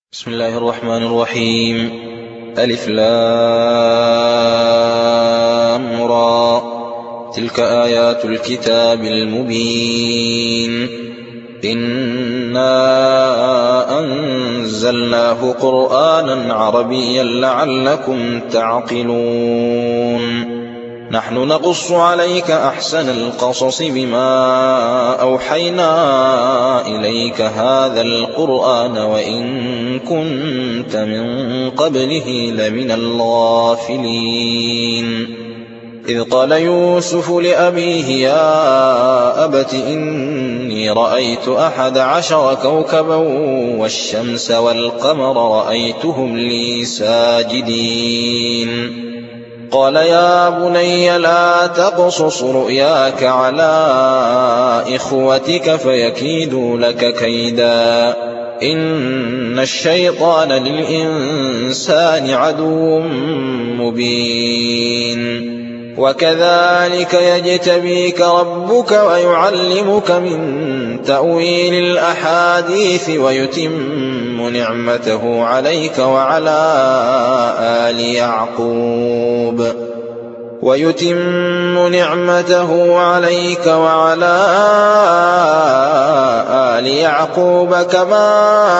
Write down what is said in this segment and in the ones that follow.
بسم الله الرحمن الرحيم. ألف لام را. تلك آيات الكتاب المبين. إنا أنزلناه قرآنا عربيا لعلكم تعقلون. نحن نقص عليك أحسن القصص بما أوحينا إليك هذا القرآن وإن كنت من قبله لمن الغافلين. إذ قال يوسف لأبيه يا أبت إني رأيت 11 كوكبا والشمس والقمر رأيتهم لي ساجدين. قال يا بني لا تقصص رؤياك على إخوتك فيكيدوا لك كيدا إن الشيطان للإنسان عدو مبين. وكذلك يجتبيك ربك ويعلمك من تأويل الأحاديث ويتم نعمته عليك وعلى آل يعقوب كما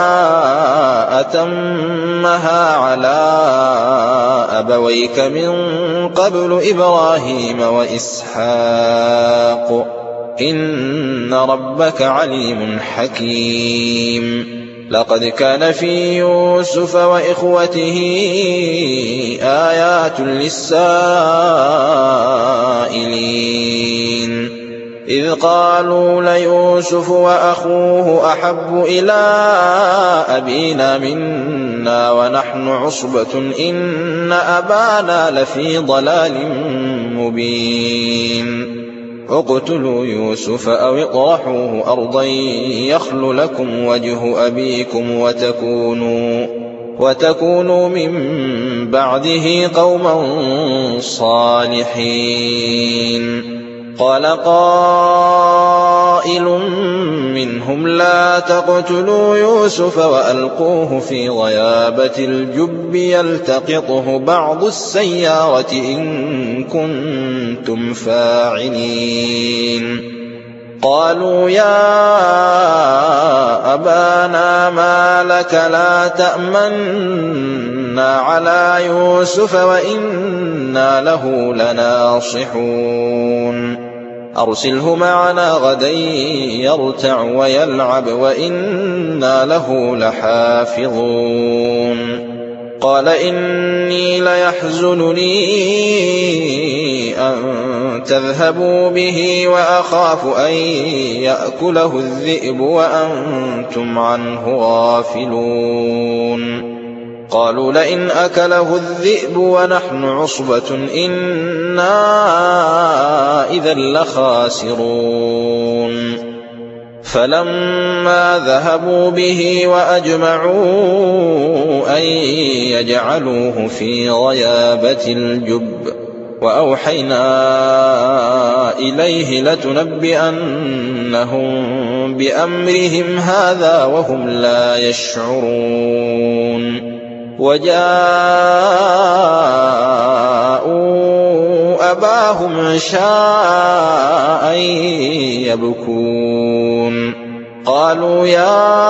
أتمها على أبويك من قبل إبراهيم وإسحاق إن ربك عليم حكيم. لقد كان في يوسف وإخوته آيات للسائلين إذ قالوا ليوسف وأخوه أحب إلى أبينا منا ونحن عصبة إن أبانا لفي ضلال مبين. اقتلوا يوسف أو اطرحوه أرضا يخل لكم وجه أبيكم وتكونوا من بعده قوما صالحين. قال قائل منهم لا تقتلوا يوسف وألقوه في غيابة الجب يلتقطه بعض السيارة إن كنتم فاعلين. قالوا يا أبانا ما لك لا تأمنا على يوسف وإنا له لناصحون. أرسله معنا غدا يرتع ويلعب وإنا له لحافظون. قال إني ليحزنني أن تذهبوا به وأخاف أن يأكله الذئب وأنتم عنه غافلون. قالوا لئن أكله الذئب ونحن عصبة إنا إذا لخاسرون. فلما ذهبوا به وأجمعوا أن يجعلوه في غيابة الجب وأوحينا إليه لتنبئنهم بأمرهم هذا وهم لا يشعرون. وجاءوا أباهم عشاء يبكون. قالوا يا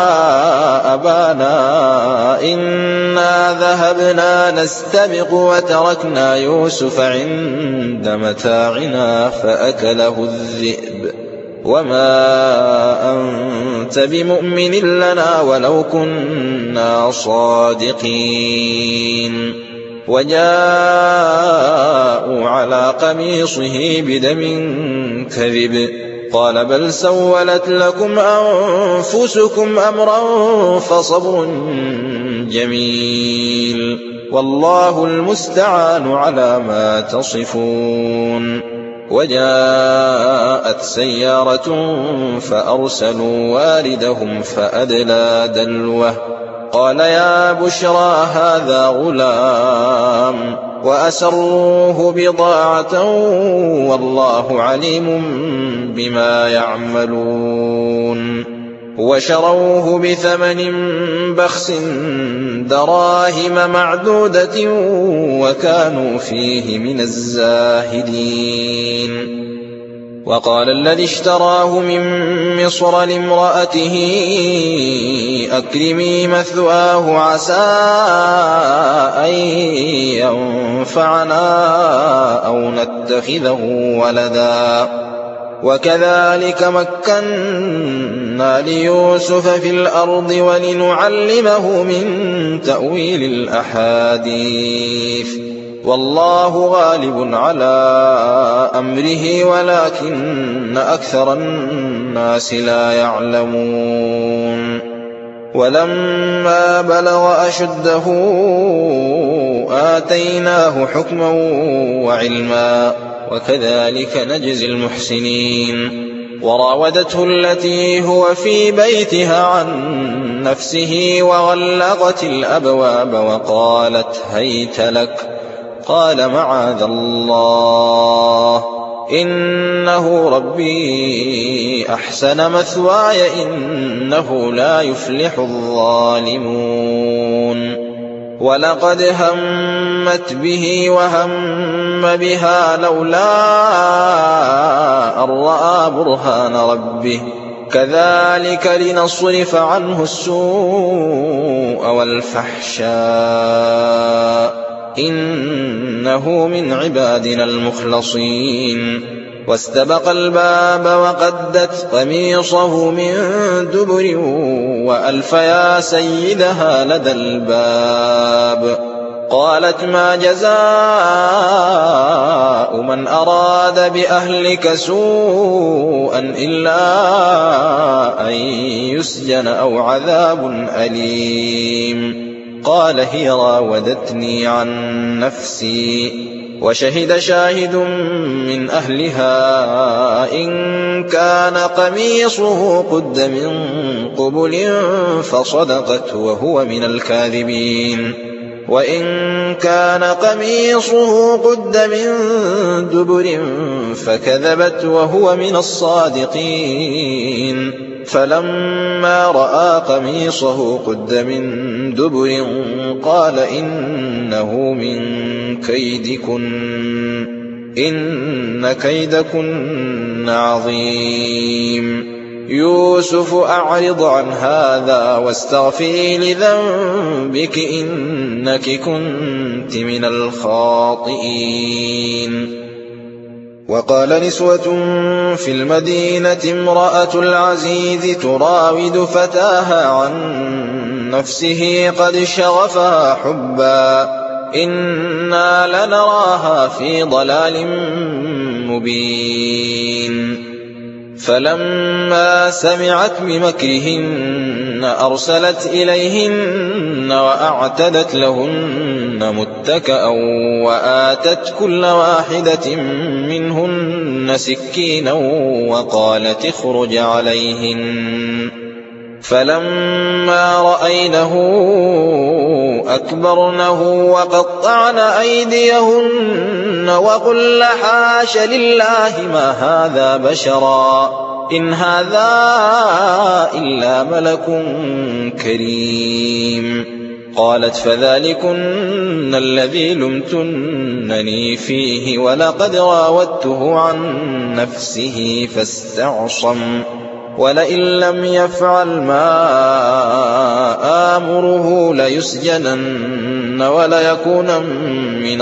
أبانا إنا ذهبنا نستبق وتركنا يوسف عند متاعنا فأكله الذئب وما أنت بمؤمن لنا ولو كنا صادقين. وجاءوا على قميصه بدم كذب قال بل سولت لكم أنفسكم أمرا فصبر جميل والله المستعان على ما تصفون. وجاءت سيارة فأرسلوا واردهم فأدلى دلوه قال يا بشرى هذا غلام وأسروه بضاعة والله عليم بما يعملون. وشروه بثمن بخس دراهم معدودة وكانوا فيه من الزاهدين. وقال الذي اشتراه من مصر لامرأته أكرمي مثواه عسى أن ينفعنا أو نتخذه ولدا وكذلك مكنا ليوسف في الأرض ولنعلمه من تأويل الأحاديث والله غالب على أمره ولكن أكثر الناس لا يعلمون. ولما بلغ أشده آتيناه حكما وعلما وكذلك نجزي المحسنين. وراودته التي هو في بيتها عن نفسه وغلقت الأبواب وقالت هيت لك قال معاذ الله إنه ربي أحسن مثواي إنه لا يفلح الظالمون. ولقد همت به وهم بها لولا أن رأى برهان ربه كذلك لنصرف عنه السوء والفحشاء إنه من عبادنا المخلصين. واستبق الباب وقدت قميصه من دبر وألف يا سيدها لدى الباب. قالت ما جزاء من أراد بأهلك سوءا إلا أن يسجن أو عذاب أليم. قال هي راودتني عن نفسي. وشهد شاهد من أهلها إن كان قميصه قد من قبل فصدقت وهو من الكاذبين وإن كان قميصه قد من دبر فكذبت وهو من الصادقين. فلما رأى قميصه قد من دبر قال إنه من كيدكن إن كيدكن عظيم. يوسف أعرض عن هذا واستغفري لذنبك إنك كنت من الخاطئين. وقال نسوة في المدينة امرأة العزيز تراود فتاها عن نفسه قد شغفها حبا إنا لنراها في ضلال مبين. فلما سمعت بمكرهن أرسلت إليهن وأعتدت لهن متكأ وآتت كل واحدة منهن سكينا وقالت اخرج عليهن. فلما رأينه أكبرنه وقطعن أيديهن وقلن حاش لله ما هذا بشرا إن هذا إلا ملك كريم. قالت فذلكن الذي لمتنني فيه ولقد راودته عن نفسه فاستعصم ولئن لم يفعل ما آمره ليسجنن وليكون من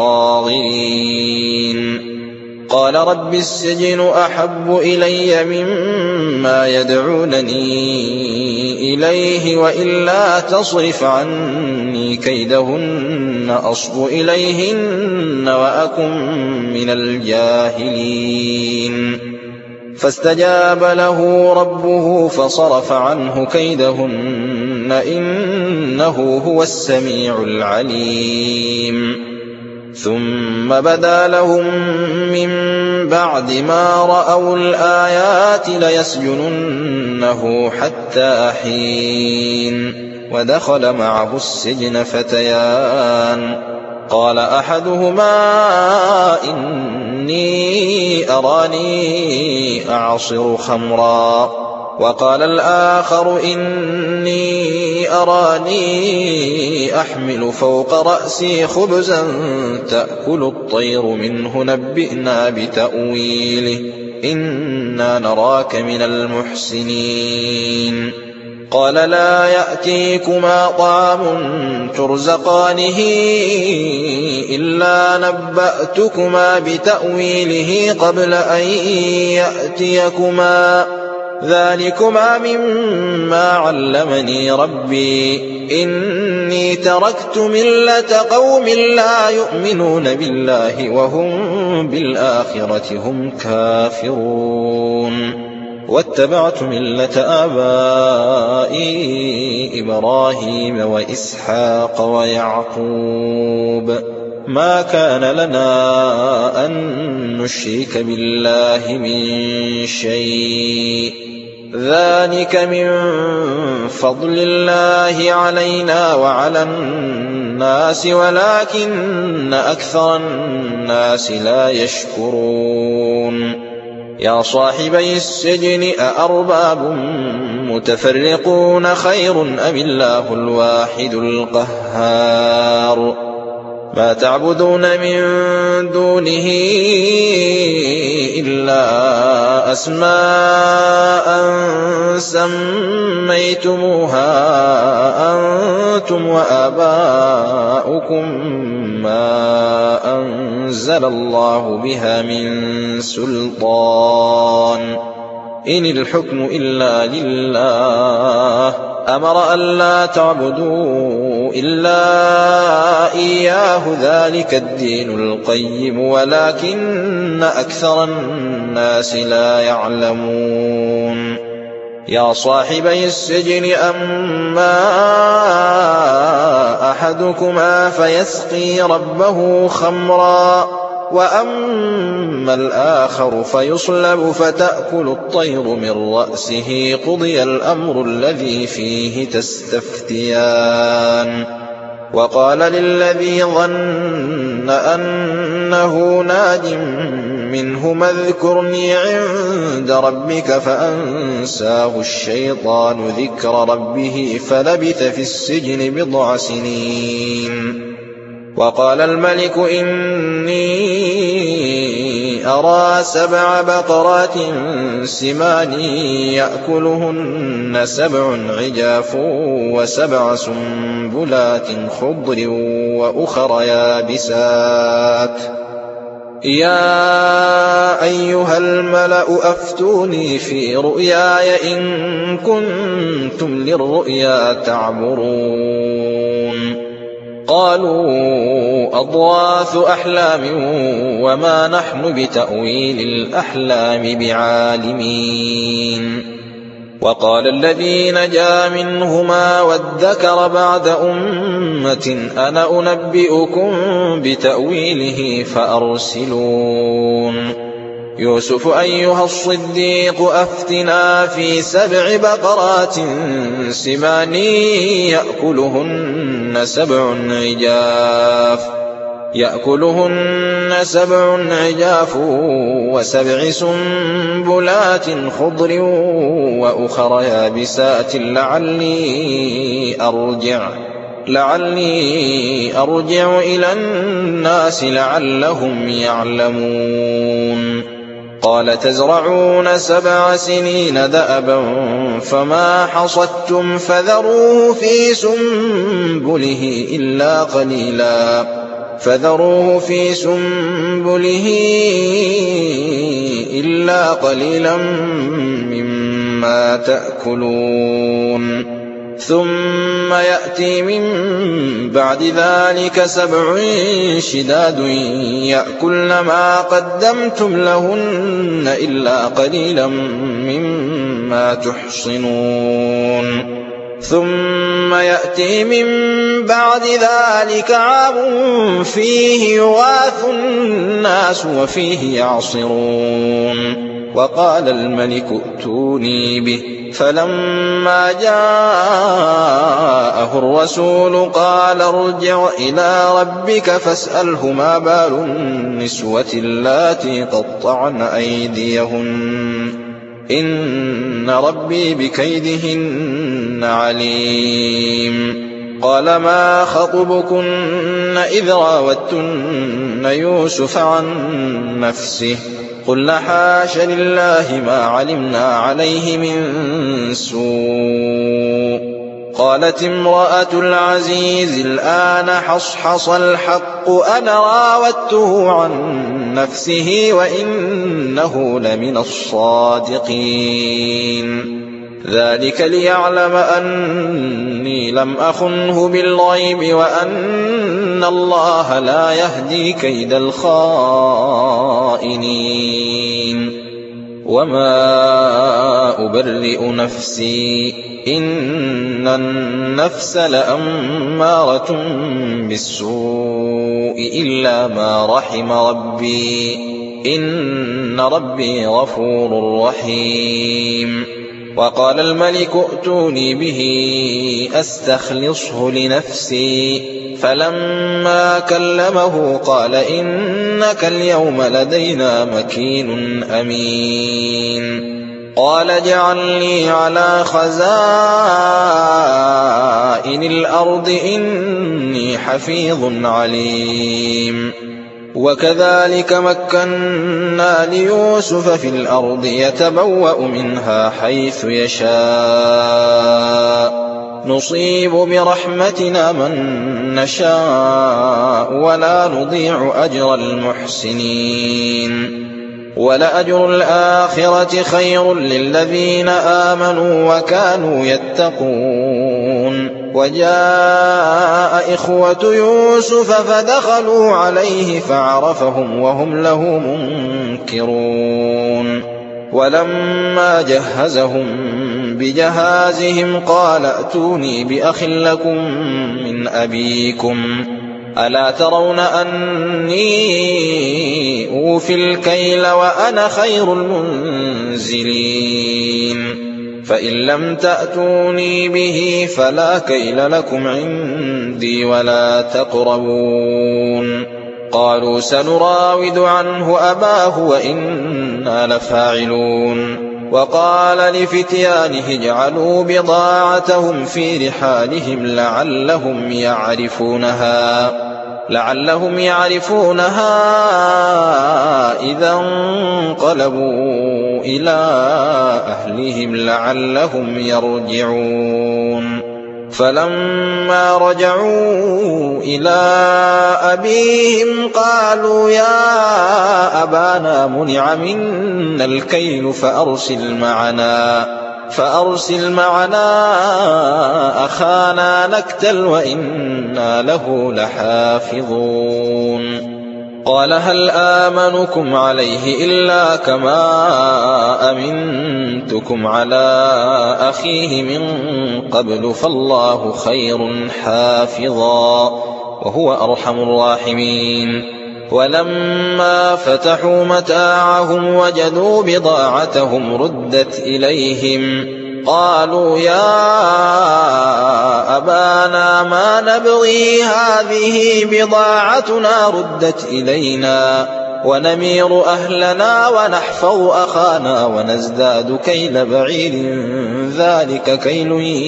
الصاغرين. قال رب السجن أحب إلي مما يدعونني إليه وإلا تصرف عني كيدهن أصب إليهن وأكن من الجاهلين. فاستجاب له ربه فصرف عنه كيدهن إنه هو السميع العليم. ثم بدا لهم من بعد ما رأوا الآيات ليسجننه حتى حين. ودخل معه السجن فتيان قال أحدهما إني أراني أعصر خمرا وقال الآخر إني أراني أحمل فوق رأسي خبزا تأكل الطير منه نبئنا بتأويله إنا نراك من المحسنين قال لا يأتيكما طعام ترزقانه إلا نبأتكما بتأويله قبل أن يأتيكما ذلكما مما علمني ربي إني تركت ملة قوم لا يؤمنون بالله وهم بالآخرة هم كافرون واتبعت ملة آبائي إبراهيم وإسحاق ويعقوب ما كان لنا أن نشرك بالله من شيء ذلك من فضل الله علينا وعلى الناس ولكن أكثر الناس لا يشكرون يا صاحبي السجن أأرباب متفرقون خير أم الله الواحد القهار ما تعبدون من دونه إلا أسماء سميتموها أنتم وآباؤكم ما أنزل الله بها من سلطان إن الحكم إلا لله أمر ألا تعبدوا إلا إياه ذلك الدين القيم ولكن أكثر الناس لا يعلمون يا صاحبي السجن أما أحدكما فيسقي ربه خمرا وأما الآخر فيصلب فتأكل الطير من رأسه قضي الأمر الذي فيه تستفتيان وقال للذي ظن أنه ناج منهما اذكرني عند ربك فأنساه الشيطان ذكر ربه فلبث في السجن بضع سنين وقال الملك إني أرى 7 بقرات سمان يأكلهن 7 عجاف و7 سنبلات خضر وأخر يابسات يا أيها الملأ أفتوني في رؤياي إن كنتم للرؤيا تعبرون قالوا أضغاث أحلام وما نحن بتأويل الأحلام بعالمين وقال الذي نجا منهما وادكر بعد أمة أنا أنبئكم بتأويله فأرسلون يوسف أيها الصديق أفتنا في 7 بقرات سمان يأكلهن 7 عجاف و7 سنبلات خضر وأخر يابسات لعلي أرجع إلى الناس لعلهم يعلمون قال تزرعون 7 سنين دأبا فما حصدتم فذروه في سنبله إلا قليلا مما تأكلون ثم يأتي من بعد ذلك 7 شداد يأكلن ما قدمتم لهن إلا قليلا مما تحصنون ثم يأتي من بعد ذلك عام فيه يغاث الناس وفيه يعصرون وقال الملك ائتوني به فلما جاءه الرسول قال ارجع إلى ربك فاسأله ما بال النسوة اللاتي قطعن أيديهن إن ربي بكيدهن عليم. قال ما خطبكن إذ راوتن يوسف عن نفسه قلنا حاش لله ما علمنا عليه من سوء. قالت امرأة العزيز الآن حصحص الحق أنا راودته عن نفسه وإنه لمن الصادقين. ذلك ليعلم أني لم أخنه بالغيب وأن الله لا يهدي كيد الخائنين. وما أبرئ نفسي إن النفس لأمارة بالسوء إلا ما رحم ربي إن ربي غفور رحيم. وقال الملك ائتوني به أستخلصه لنفسي فلما كلمه قال إنك اليوم لدينا مكين أمين. قال اجعلني على خزائن الأرض إني حفيظ عليم. وكذلك مكنا ليوسف في الأرض يتبوأ منها حيث يشاء نصيب برحمتنا من نشاء ولا نضيع أجر المحسنين. ولأجر الآخرة خير للذين آمنوا وكانوا يتقون. وجاء إخوة يوسف فدخلوا عليه فعرفهم وهم له منكرون. ولما جهزهم بجهازهم قال ائتوني بأخ لكم من أبيكم ألا ترون أني أوفي الكيل وأنا خير المنزلين. فإن لم تأتوني به فلا كيل لكم عندي ولا تقربون. قالوا سنراود عنه أباه وإنا لفاعلون. وقال لفتيانه اجعلوا بضاعتهم في رحالهم لعلهم يعرفونها إذا انقلبوا إلى أهلهم لعلهم يرجعون. فلما رجعوا إلى أبيهم قالوا يا أبانا منع منا الكيل فأرسل معنا أخانا نكتل وإنا له لحافظون. قال هل آمنكم عليه إلا كما أمنتكم على أخيه من قبل فالله خير حافظا وهو أرحم الراحمين. ولما فتحوا متاعهم وجدوا بضاعتهم ردت إليهم قالوا يا أبانا ما نبغي هذه بضاعتنا ردت إلينا ونمير أهلنا ونحفظ أخانا ونزداد كيل بعير ذلك كيل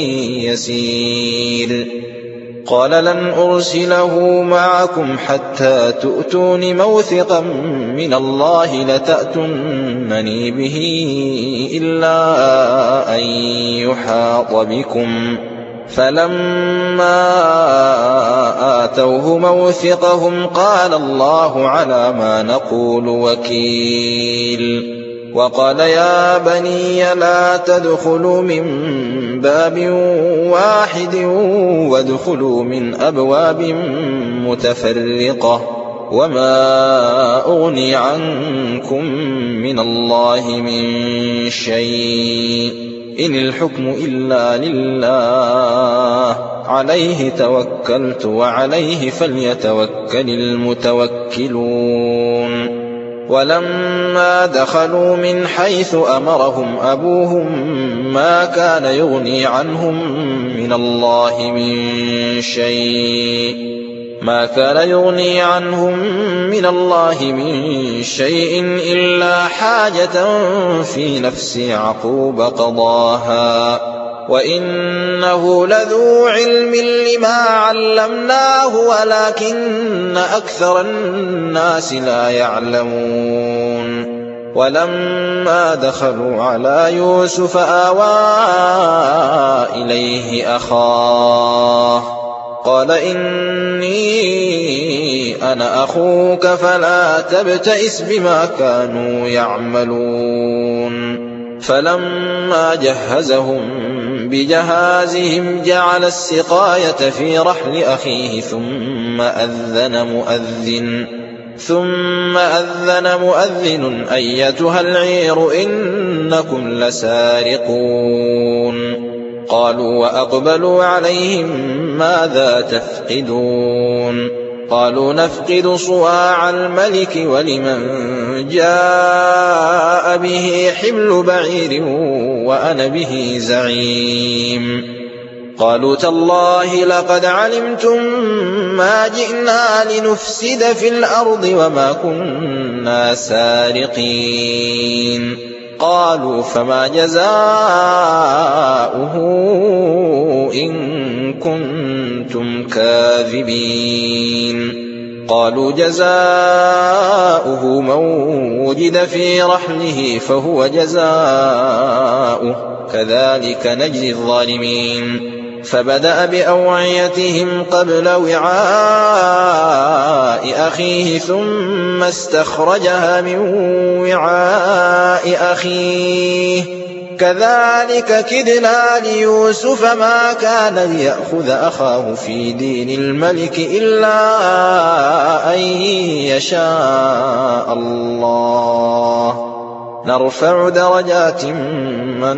يسير. قال لن أرسله معكم حتى تؤتون موثقا من الله لتأتونني به إلا أن يحاط بكم. فلما آتوه موثقهم قال الله على ما نقول وكيل. وقال يا بني لا تدخلوا من باب واحد وادخلوا من أبواب متفرقة وما أغني عنكم من الله من شيء إن الحكم إلا لله عليه توكلت وعليه فليتوكل المتوكلون. ولما دخلوا من حيث أمرهم أبوهم ما كان يغني عنهم من الله من شيء ما كان يغني عنهم من الله من شيء إلا حاجة في نفس يعقوب قضاها وإنه لذو علم لما علمناه ولكن أكثر الناس لا يعلمون ولما دخلوا على يوسف آوى إليه أخاه قال إني أنا أخوك فلا تبتئس بما كانوا يعملون فلما جهزهم بجهازهم جعل السقاية في رحل أخيه ثم أذن مؤذن أيتها العير إنكم لسارقون قالوا وأقبلوا عليهم ماذا تفقدون قالوا نفقد صواع الملك ولمن جاء به حمل بعير وأنا به زعيم قالوا تالله لقد علمتم ما جئنا لنفسد في الأرض وما كنا سارقين قالوا فما جزاؤه إن كنتم كاذبين قالوا جزاؤه من وجد في رحله فهو جزاؤه كذلك نجزي الظالمين فبدأ بأوعيتهم قبل وعاء أخيه ثم استخرجها من وعاء أخيه كذلك كدنا ليوسف ما كان ليأخذ أخاه في دين الملك إلا أن يشاء الله نرفع درجات من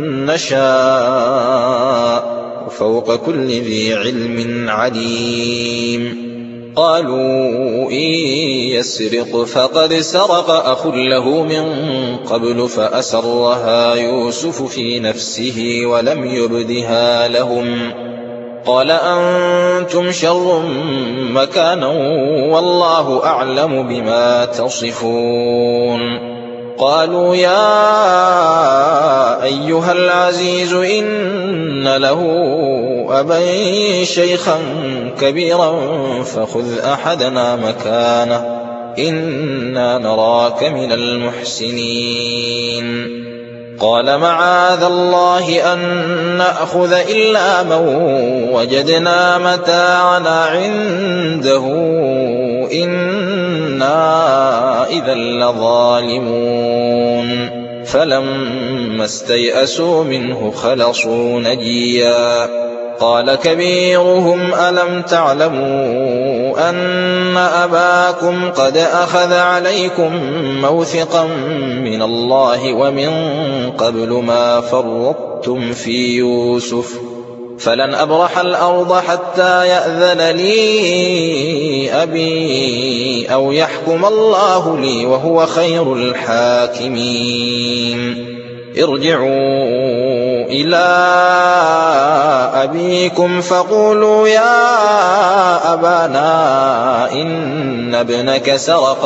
نشاء وفوق كل ذي علم عليم قالوا إن يسرق فقد سرق أخ له من قبل فأسرها يوسف في نفسه ولم يبدها لهم قال أنتم شر مكانا والله أعلم بما تصفون قالوا يا أيها العزيز إن له أبا شيخا كبيرا فخذ أحدنا مكانه إنا نراك من المحسنين قال معاذ الله أن نأخذ إلا من وجدنا متاعنا عنده إنا إذا لظالمون فلما استيئسوا منه خلصوا نجيا قال كبيرهم ألم تعلموا أن أباكم قد أخذ عليكم موثقا من الله ومن قبل ما فرطتم في يوسف فلن أبرح الأرض حتى يأذن لي أبي أو يحكم الله لي وهو خير الحاكمين ارجعوا إلى أبيكم فقولوا يا أبانا إن ابنك سرق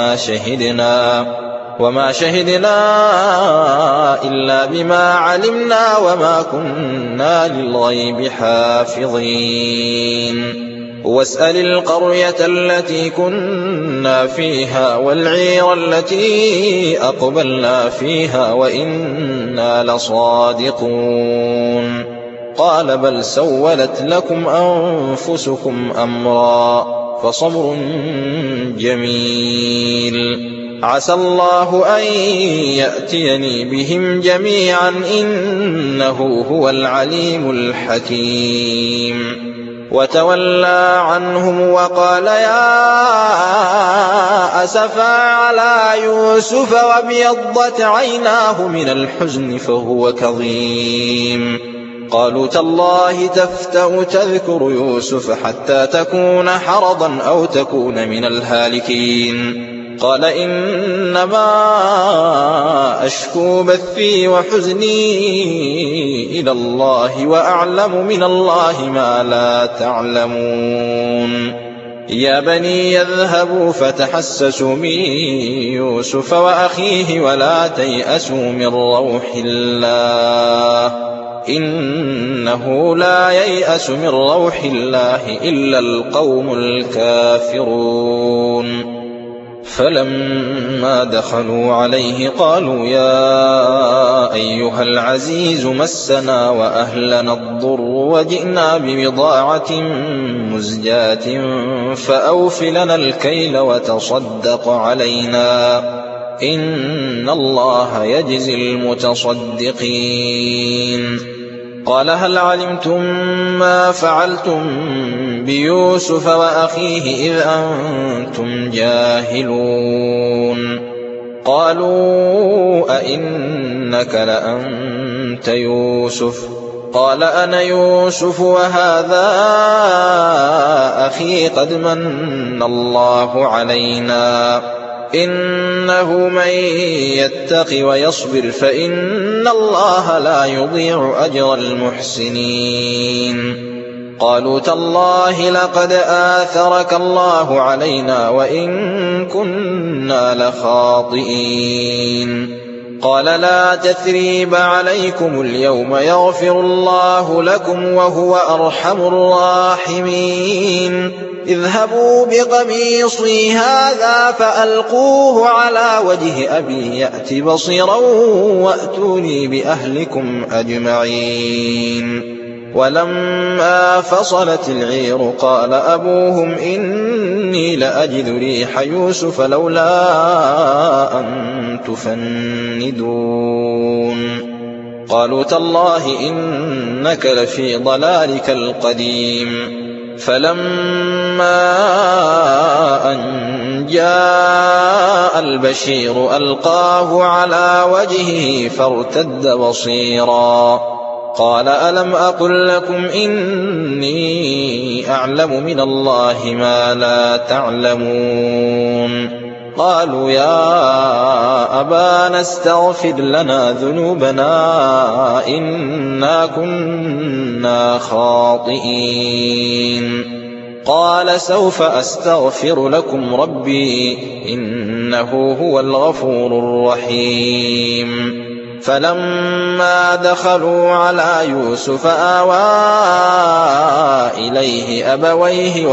وما شهدنا إلا بما علمنا وما كنا للغيب حافظين واسأل القرية التي كنا فيها والعير التي أقبلنا فيها وإنا لصادقون قال بل سولت لكم أنفسكم أمرا فصبر جميل عسى الله أن يأتيني بهم جميعا إنه هو العليم الحكيم وتولى عنهم وقال يا أسفا على يوسف وابيضت عيناه من الحزن فهو كظيم قالوا تالله تفتأ تذكر يوسف حتى تكون حرضا أو تكون من الهالكين قال إنما أشكو بثي وحزني إلى الله وأعلم من الله ما لا تعلمون يا بني يذهبوا فتحسسوا من يوسف وأخيه ولا تيأسوا من روح الله إنه لا ييأس من روح الله إلا القوم الكافرون فلما دخلوا عليه قالوا يا أيها العزيز مسنا وأهلنا الضر وجئنا ببضاعة مزجاة فأوف لنا الكيل وتصدق علينا إن الله يجزي المتصدقين قال هل علمتم ما فعلتم بيوسف وأخيه إذ أنتم جاهلون قالوا أئنك لأنت يوسف قال أنا يوسف وهذا أخي قد من الله علينا إنه من يتق ويصبر فإن الله لا يضيع أجر المحسنين قالوا تالله لقد آثرك الله علينا وإن كنا لخاطئين قال لا تثريب عليكم اليوم يغفر الله لكم وهو أرحم الراحمين اذهبوا بقميصي هذا فألقوه على وجه أبي يأت بصيرا وأتوني بأهلكم أجمعين ولما فصلت العير قال أبوهم إني لأجد ريح يوسف لولا أن تفندون قالوا تالله إنك لفي ضلالك القديم فلما أن جاء البشير ألقاه على وجهه فارتد بصيرا قال ألم أقل لكم إني أعلم من الله ما لا تعلمون قالوا يا أبانا استغفر لنا ذنوبنا إنا كنا خاطئين قال سوف أستغفر لكم ربي إنه هو الغفور الرحيم فلما دخلوا على يوسف آوى إليه أبويه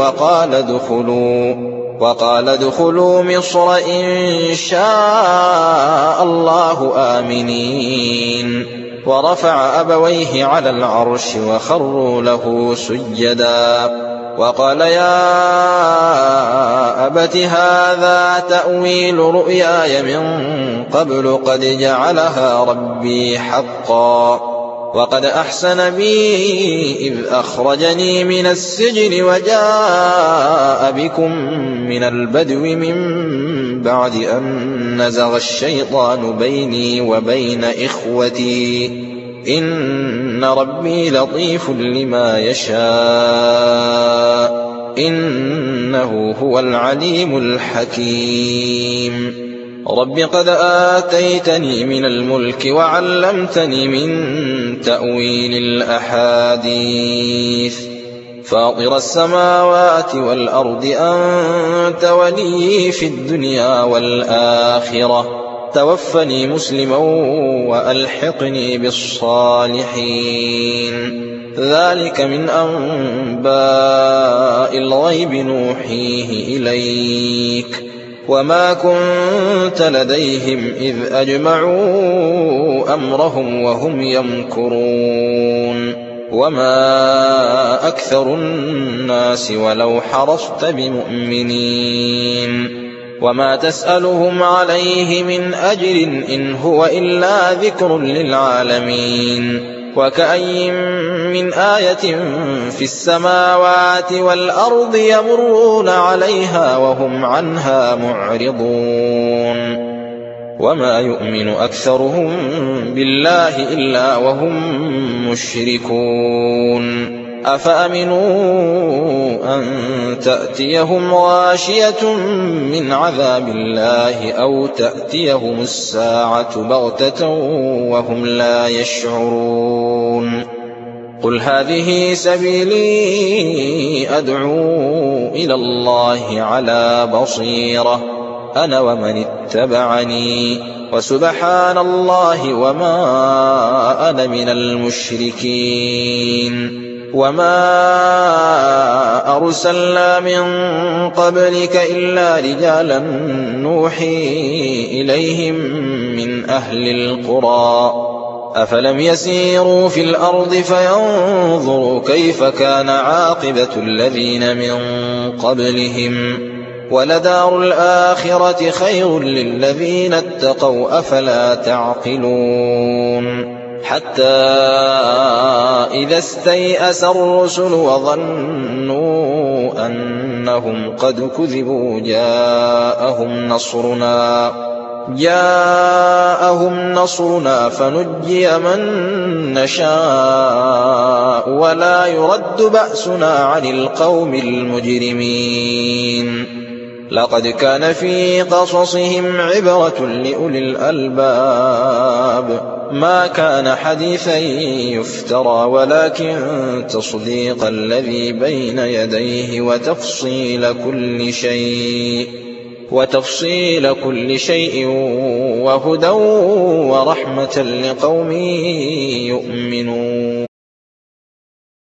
وقال ادخلوا مصر إن شاء الله آمنين ورفع أبويه على العرش وخروا له سجدا وقال يا أبت هذا تأويل رؤياي من قبل قد جعلها ربي حقا وقد أحسن بي إذ أخرجني من السجن وجاء بكم من البدو من بعد أن نزغ الشيطان بيني وبين إخوتي إن ربي لطيف لما يشاء إنه هو العليم الحكيم رب قد آتيتني من الملك وعلمتني من تأويل الأحاديث فاطر السماوات والأرض أنت ولي في الدنيا والآخرة توفني مسلما وألحقني بالصالحين ذلك من أنباء الغيب نوحيه إليك وما كنت لديهم إذ أجمعوا أمرهم وهم يمكرون وما أكثر الناس ولو حرصت بمؤمنين وما تسألهم عليه من أجر إن هو إلا ذكر للعالمين وكأي من آية في السماوات والأرض يمرون عليها وهم عنها معرضون وما يؤمن أكثرهم بالله إلا وهم مشركون أفأمنوا أن تأتيهم غاشية من عذاب الله أو تأتيهم الساعة بغتة وهم لا يشعرون قل هذه سبيلي أدعو إلى الله على بصيرة أنا ومن اتبعني وسبحان الله وما أنا من المشركين. وما أرسلنا من قبلك إلا رجالا نوحي إليهم من أهل القرى أفلم يسيروا في الأرض فينظروا كيف كان عاقبة الذين من قبلهم ولدار الآخرة خير للذين اتقوا أفلا تعقلون. حتى إذا استيأس الرسل وظنوا أنهم قد كذبوا جاءهم نصرنا فنجي من نشاء ولا يرد بأسنا عن القوم المجرمين. لقد كان في قصصهم عبرة لأولي الألباب ما كان حديثا يفترى ولكن تصديق الذي بين يديه وتفصيل كل شيء وهدى ورحمة لقوم يؤمنون.